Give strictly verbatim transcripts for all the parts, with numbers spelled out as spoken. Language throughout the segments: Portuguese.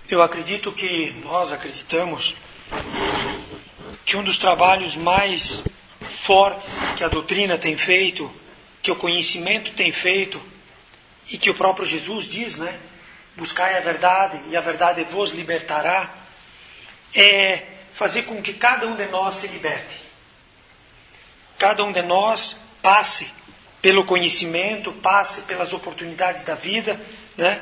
Eu acredito que, nós acreditamos, que um dos trabalhos mais fortes que a doutrina tem feito, que o conhecimento tem feito, e que o próprio Jesus diz, né? Buscai a verdade, e a verdade vos libertará, é fazer com que cada um de nós se liberte. Cada um de nós passe pelo conhecimento, passe pelas oportunidades da vida, né?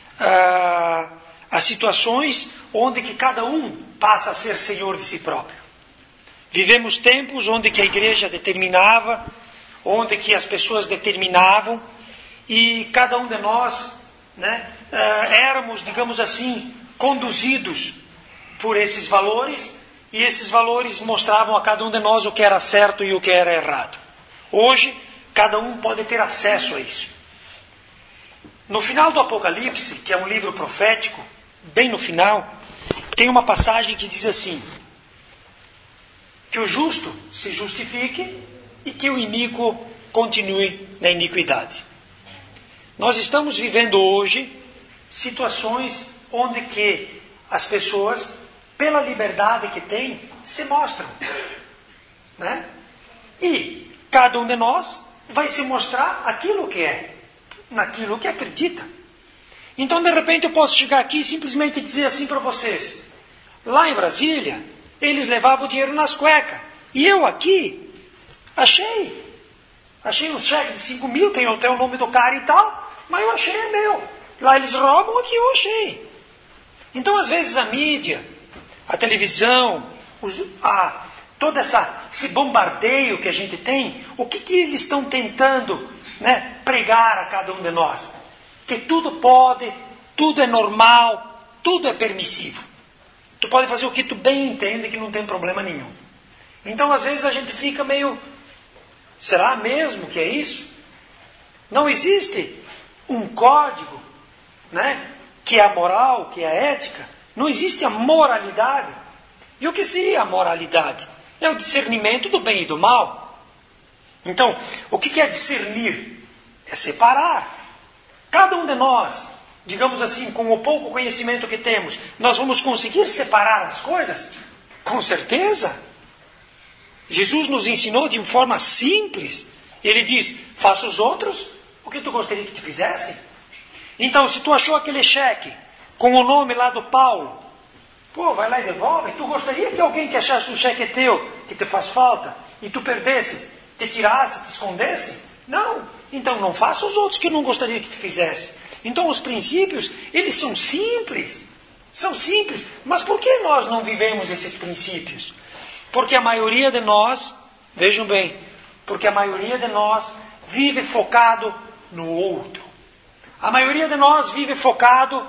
Ah, as situações onde que cada um passa a ser senhor de si próprio. Vivemos tempos onde que a igreja determinava, onde que as pessoas determinavam, e cada um de nós, né, éramos, digamos assim, conduzidos por esses valores, e esses valores mostravam a cada um de nós o que era certo e o que era errado. Hoje, cada um pode ter acesso a isso. No final do Apocalipse, que é um livro profético, bem no final, tem uma passagem que diz assim: que o justo se justifique e que o iníquo continue na iniquidade. Nós estamos vivendo hoje situações onde que as pessoas, pela liberdade que têm, se mostram, né? E cada um de nós vai se mostrar aquilo que é, naquilo que acredita. Então, de repente, eu posso chegar aqui e simplesmente dizer assim para vocês: lá em Brasília, eles levavam o dinheiro nas cuecas. E eu aqui, achei. Achei um cheque de cinco mil, tem até o nome do cara e tal, mas eu achei é meu. Lá eles roubam, aqui eu achei. Então, às vezes, a mídia, a televisão, os, a, todo essa, esse bombardeio que a gente tem, o que, que eles estão tentando, né, pregar a cada um de nós? Que tudo pode, tudo é normal, tudo é permissivo. Tu pode fazer o que tu bem entende, que não tem problema nenhum. Então, às vezes, a gente fica meio... Será mesmo que é isso? Não existe um código, né, que é a moral, que é a ética. Não existe a moralidade. E o que seria a moralidade? É o discernimento do bem e do mal. Então, o que é discernir? É separar. Cada um de nós, digamos assim, com o pouco conhecimento que temos, nós vamos conseguir separar as coisas? Com certeza. Jesus nos ensinou de uma forma simples. Ele diz: faça os outros o que tu gostaria que te fizessem. Então, se tu achou aquele cheque com o nome lá do Paulo, pô, vai lá e devolve. Tu gostaria que alguém que achasse um cheque teu, que te faz falta, e tu perdesse, te tirasse, te escondesse? Não. Então, não faça os outros que não gostaria que te fizesse. Então, os princípios, eles são simples. São simples. Mas por que nós não vivemos esses princípios? Porque a maioria de nós, vejam bem, porque a maioria de nós vive focado no outro. A maioria de nós vive focado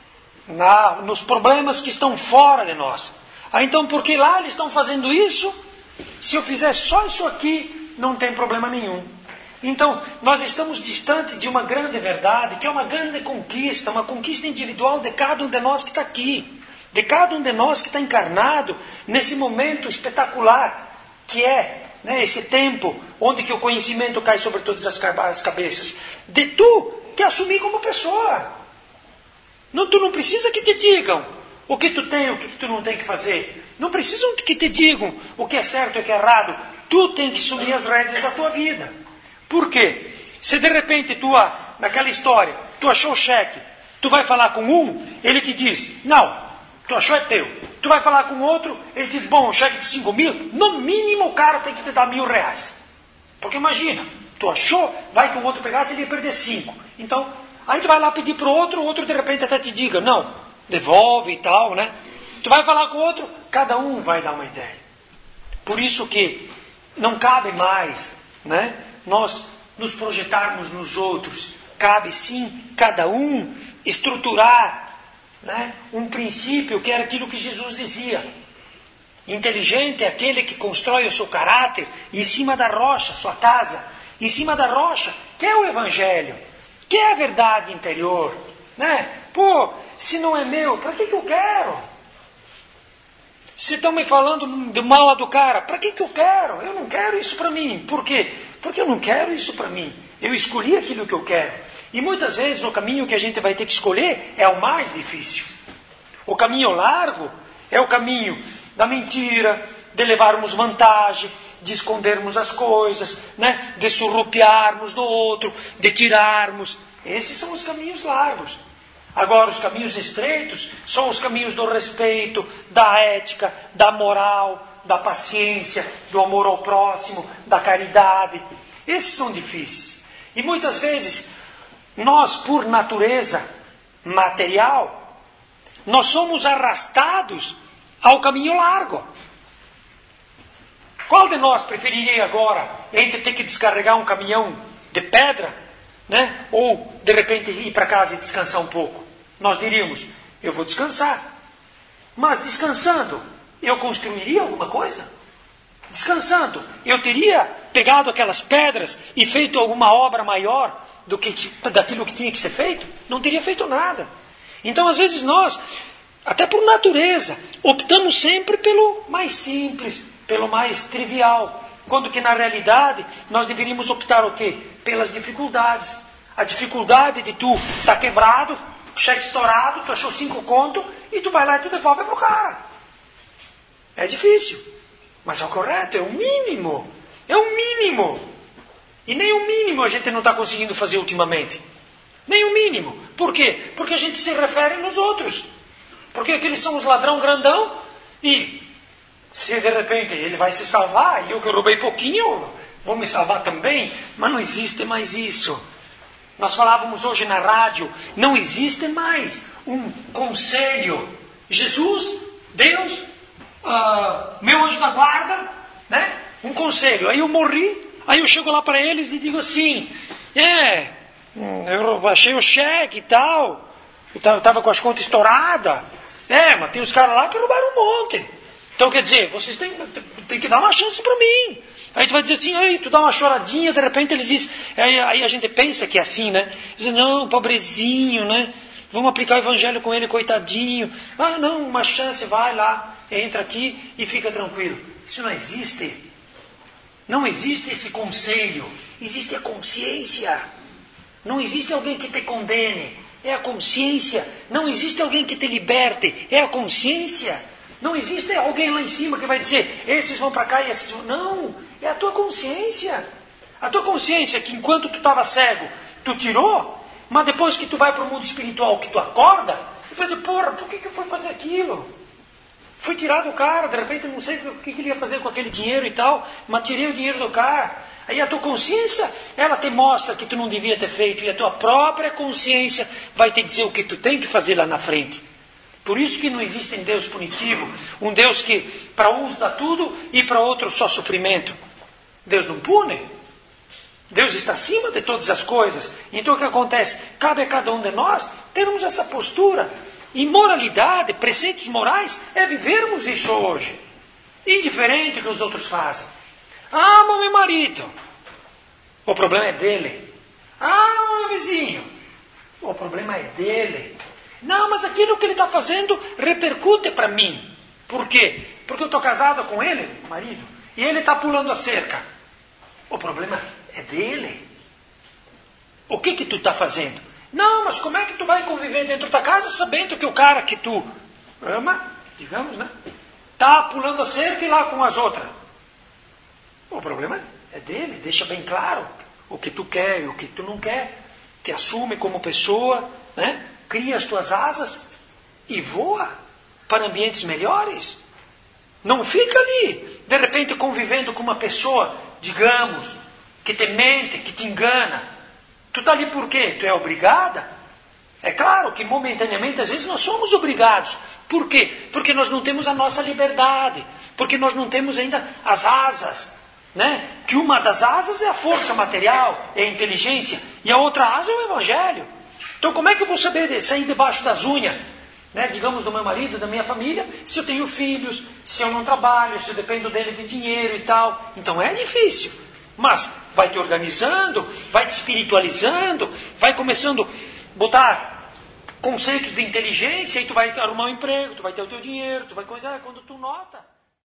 na, nos problemas que estão fora de nós. Ah, então, porque lá eles estão fazendo isso, se eu fizer só isso aqui, não tem problema nenhum. Então, nós estamos distantes de uma grande verdade, que é uma grande conquista, uma conquista individual de cada um de nós que está aqui, de cada um de nós que está encarnado nesse momento espetacular, que é, né, esse tempo onde que o conhecimento cai sobre todas as cabeças. De tu que assumir como pessoa. Não, tu não precisa que te digam o que tu tem, o que tu não tem que fazer. Não precisam que te digam o que é certo e o que é errado. Tu tem que assumir as rédeas da tua vida. Por quê? Se de repente tu, naquela história, tu achou o cheque, tu vai falar com um, ele te diz: não, tu achou é teu. Tu vai falar com outro, ele diz: bom, o cheque de cinco mil, no mínimo o cara tem que te dar mil reais. Porque imagina, tu achou, vai que o outro pegasse, ele ia perder cinco. Então, aí tu vai lá pedir para o outro, o outro de repente até te diga: não, devolve e tal, né? Tu vai falar com o outro, cada um vai dar uma ideia. Por isso que não cabe mais, né, nós nos projetarmos nos outros. Cabe sim, cada um, estruturar, né, um princípio que era aquilo que Jesus dizia. Inteligente é aquele que constrói o seu caráter em cima da rocha, sua casa, em cima da rocha, que é o Evangelho, que é a verdade interior, né? Pô, se não é meu, para que que eu quero? Se estão me falando de mal do cara, para que que eu quero? Eu não quero isso para mim. Por quê? Porque eu não quero isso para mim. Eu escolhi aquilo que eu quero. E muitas vezes o caminho que a gente vai ter que escolher é o mais difícil. O caminho largo é o caminho da mentira, de levarmos vantagem, de escondermos as coisas, né? De surrupiarmos do outro, de tirarmos. Esses são os caminhos largos. Agora, os caminhos estreitos são os caminhos do respeito, da ética, da moral, da paciência, do amor ao próximo, da caridade. Esses são difíceis. E muitas vezes, nós, por natureza material, nós somos arrastados ao caminho largo. Qual de nós preferiria agora, entre ter que descarregar um caminhão de pedra, né? Ou, de repente, ir para casa e descansar um pouco? Nós diríamos, eu vou descansar. Mas descansando, eu construiria alguma coisa? Descansando, eu teria pegado aquelas pedras e feito alguma obra maior do que daquilo que tinha que ser feito? Não teria feito nada. Então, às vezes, nós, até por natureza, optamos sempre pelo mais simples, pelo mais trivial. Quando que, na realidade, nós deveríamos optar o quê? Pelas dificuldades. A dificuldade de tu estar tá quebrado, cheque estourado, tu achou cinco conto, e tu vai lá e tu devolve pro cara. É difícil, mas é o correto, é o mínimo. É o mínimo. E nem o mínimo a gente não está conseguindo fazer ultimamente. Nem o mínimo. Por quê? Porque a gente se refere nos outros. Porque aqueles são os ladrão grandão, e se de repente ele vai se salvar, e eu que roubei pouquinho, vou me salvar também, mas não existe mais isso. Nós falávamos hoje na rádio, não existe mais um conselho. Jesus, Deus, uh, meu anjo da guarda, né? Um conselho. Aí eu morri, aí eu chego lá para eles e digo assim, é, eu achei o cheque e tal, eu estava com as contas estouradas, é, mas tem os caras lá que roubaram um monte. Então quer dizer, vocês têm, têm que dar uma chance para mim. Aí tu vai dizer assim, aí tu dá uma choradinha, de repente eles dizem, aí, aí a gente pensa que é assim, né? Diz, não, pobrezinho, né? Vamos aplicar o evangelho com ele, coitadinho. Ah, não, uma chance, vai lá, entra aqui e fica tranquilo. Isso não existe. Não existe esse conselho. Existe a consciência. Não existe alguém que te condene. É a consciência. Não existe alguém que te liberte. É a consciência. Não existe alguém lá em cima que vai dizer, esses vão para cá e esses vão... Não, é a tua consciência. A tua consciência que enquanto tu estava cego, tu tirou, mas depois que tu vai para o mundo espiritual, que tu acorda, tu vai dizer, porra, por que, que eu fui fazer aquilo? Fui tirar do cara, de repente não sei o que, que ele ia fazer com aquele dinheiro e tal, mas tirei o dinheiro do cara. Aí a tua consciência, ela te mostra que tu não devia ter feito, e a tua própria consciência vai te dizer o que tu tem que fazer lá na frente. Por isso que não existe um Deus punitivo, um Deus que para uns dá tudo e para outros só sofrimento. Deus não pune. Deus está acima de todas as coisas. Então o que acontece? Cabe a cada um de nós termos essa postura. E moralidade, preceitos morais, é vivermos isso hoje. Indiferente do que os outros fazem. Ah, mas meu marido. O problema é dele. Ah, meu vizinho. O problema é dele. Não, mas aquilo que ele está fazendo repercute para mim. Por quê? Porque eu estou casada com ele, marido, e ele está pulando a cerca. O problema é dele. O que que tu está fazendo? Não, mas como é que tu vai conviver dentro da casa sabendo que o cara que tu ama, digamos, né, está pulando a cerca e lá com as outras? O problema é dele. Deixa bem claro o que tu quer e o que tu não quer. Te assume como pessoa, né? Cria as tuas asas e voa para ambientes melhores. Não fica ali, de repente, convivendo com uma pessoa, digamos, que te mente, que te engana. Tu está ali por quê? Tu é obrigada? É claro que momentaneamente, às vezes, nós somos obrigados. Por quê? Porque nós não temos a nossa liberdade. Porque nós não temos ainda as asas. Né? Que uma das asas é a força material, é a inteligência. E a outra asa é o evangelho. Então como é que eu vou saber sair debaixo das unhas, né, digamos, do meu marido, da minha família, se eu tenho filhos, se eu não trabalho, se eu dependo dele de dinheiro e tal? Então é difícil. Mas vai te organizando, vai te espiritualizando, vai começando a botar conceitos de inteligência e tu vai arrumar um emprego, tu vai ter o teu dinheiro, tu vai coisar, quando tu nota...